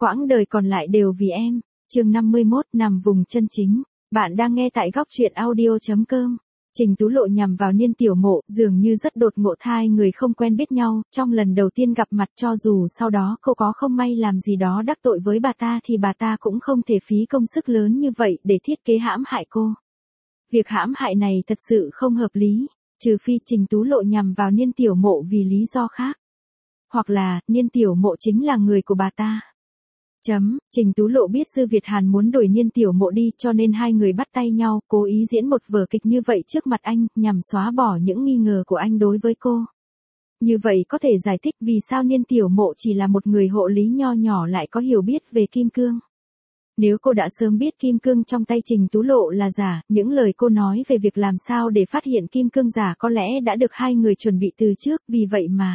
quãng đời còn lại đều vì em. Chương 51, nằm vùng chân chính. Bạn đang nghe tại góc truyện audio.com. Trình Tú Lộ nhằm vào Niên Tiểu Mộ, dường như rất đột ngột, hai người không quen biết nhau, trong lần đầu tiên gặp mặt cho dù sau đó cô có không may làm gì đó đắc tội với bà ta thì bà ta cũng không thể phí công sức lớn như vậy để thiết kế hãm hại cô. Việc hãm hại này thật sự không hợp lý, trừ phi Trình Tú Lộ nhằm vào Niên Tiểu Mộ vì lý do khác. Hoặc là, Niên Tiểu Mộ chính là người của bà ta. Trình Tú Lộ biết Dư Việt Hàn muốn đuổi Niên Tiểu Mộ đi cho nên hai người bắt tay nhau, cố ý diễn một vở kịch như vậy trước mặt anh, nhằm xóa bỏ những nghi ngờ của anh đối với cô. Như vậy có thể giải thích vì sao Niên Tiểu Mộ chỉ là một người hộ lý nho nhỏ lại có hiểu biết về kim cương. Nếu cô đã sớm biết kim cương trong tay Trình Tú Lộ là giả, những lời cô nói về việc làm sao để phát hiện kim cương giả có lẽ đã được hai người chuẩn bị từ trước, vì vậy mà.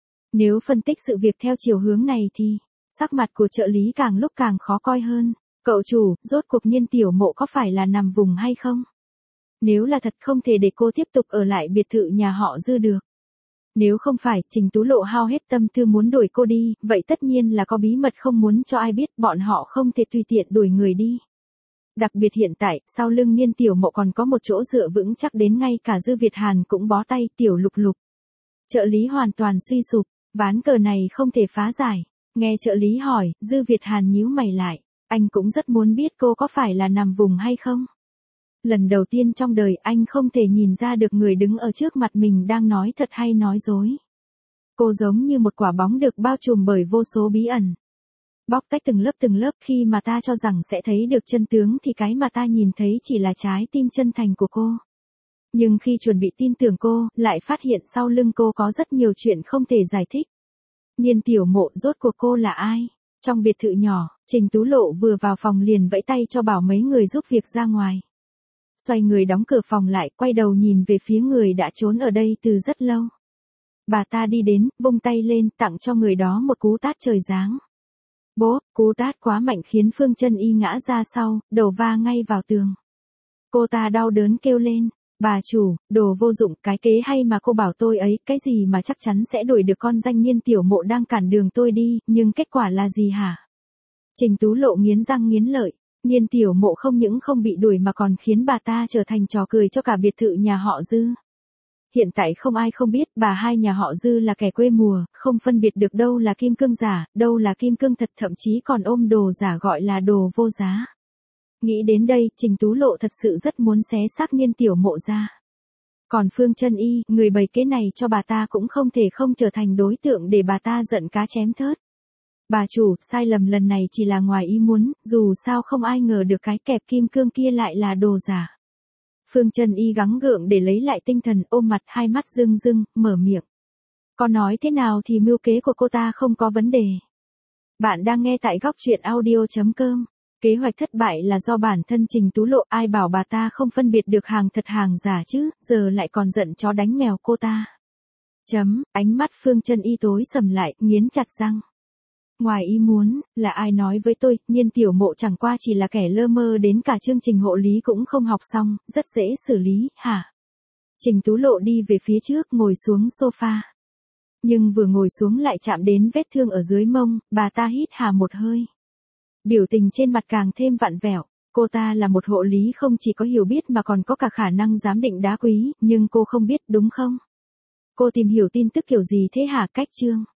Nếu phân tích sự việc theo chiều hướng này thì sắc mặt của trợ lý càng lúc càng khó coi hơn. Cậu chủ, rốt cuộc Niên Tiểu Mộ có phải là nằm vùng hay không? Nếu là thật không thể để cô tiếp tục ở lại biệt thự nhà họ Dư được. Nếu không phải, Trình Tú Lộ hao hết tâm tư muốn đuổi cô đi, vậy tất nhiên là có bí mật không muốn cho ai biết, bọn họ không thể tùy tiện đuổi người đi. Đặc biệt hiện tại, sau lưng Niên Tiểu Mộ còn có một chỗ dựa vững chắc đến ngay cả Dư Việt Hàn cũng bó tay. Tiểu Lục Lục. Trợ lý hoàn toàn suy sụp, ván cờ này không thể phá giải. Nghe trợ lý hỏi, Dư Việt Hàn nhíu mày lại, anh cũng rất muốn biết cô có phải là nằm vùng hay không. Lần đầu tiên trong đời anh không thể nhìn ra được người đứng ở trước mặt mình đang nói thật hay nói dối. Cô giống như một quả bóng được bao trùm bởi vô số bí ẩn. Bóc tách từng lớp khi mà ta cho rằng sẽ thấy được chân tướng thì cái mà ta nhìn thấy chỉ là trái tim chân thành của cô. Nhưng khi chuẩn bị tin tưởng cô, lại phát hiện sau lưng cô có rất nhiều chuyện không thể giải thích. Niên Tiểu Mộ rốt cuộc cô là ai? Trong biệt thự nhỏ, Trình Tú Lộ vừa vào phòng liền vẫy tay cho bảo mấy người giúp việc ra ngoài. Xoay người đóng cửa phòng lại, quay đầu nhìn về phía người đã trốn ở đây từ rất lâu. Bà ta đi đến, vung tay lên, tặng cho người đó một cú tát trời giáng. Bố, cú tát quá mạnh khiến Phương Chân Y ngã ra sau, đầu va ngay vào tường. Cô ta đau đớn kêu lên. Bà chủ, đồ vô dụng, cái kế hay mà cô bảo tôi ấy, cái gì mà chắc chắn sẽ đuổi được con danh Niên Tiểu Mộ đang cản đường tôi đi, nhưng kết quả là gì hả? Trình Tú Lộ nghiến răng nghiến lợi, Niên Tiểu Mộ không những không bị đuổi mà còn khiến bà ta trở thành trò cười cho cả biệt thự nhà họ Dư. Hiện tại không ai không biết bà hai nhà họ Dư là kẻ quê mùa, không phân biệt được đâu là kim cương giả, đâu là kim cương thật, thậm chí còn ôm đồ giả gọi là đồ vô giá. Nghĩ đến đây, Trình Tú Lộ thật sự rất muốn xé xác Niên Tiểu Mộ ra. Còn Phương Chân Y, người bày kế này cho bà ta cũng không thể không trở thành đối tượng để bà ta giận cá chém thớt. Bà chủ, sai lầm lần này chỉ là ngoài ý muốn, dù sao không ai ngờ được cái kẹp kim cương kia lại là đồ giả. Phương Chân Y gắng gượng để lấy lại tinh thần, ôm mặt, hai mắt rưng rưng, mở miệng. Có nói thế nào thì mưu kế của cô ta không có vấn đề. Bạn đang nghe tại góc truyện audio.com. Kế hoạch thất bại là do bản thân Trình Tú Lộ, ai bảo bà ta không phân biệt được hàng thật hàng giả chứ, giờ lại còn giận chó đánh mèo cô ta. Ánh mắt Phương Chân Y tối sầm lại, nghiến chặt răng. Ngoài ý muốn, là ai nói với tôi, Niên Tiểu Mộ chẳng qua chỉ là kẻ lơ mơ đến cả chương trình hộ lý cũng không học xong, rất dễ xử lý, hả? Trình Tú Lộ đi về phía trước, ngồi xuống sofa. Nhưng vừa ngồi xuống lại chạm đến vết thương ở dưới mông, bà ta hít hà một hơi. Biểu tình trên mặt càng thêm vặn vẹo, cô ta là một hộ lý không chỉ có hiểu biết mà còn có cả khả năng giám định đá quý, nhưng cô không biết đúng không? Cô tìm hiểu tin tức kiểu gì thế hả? Cách chương.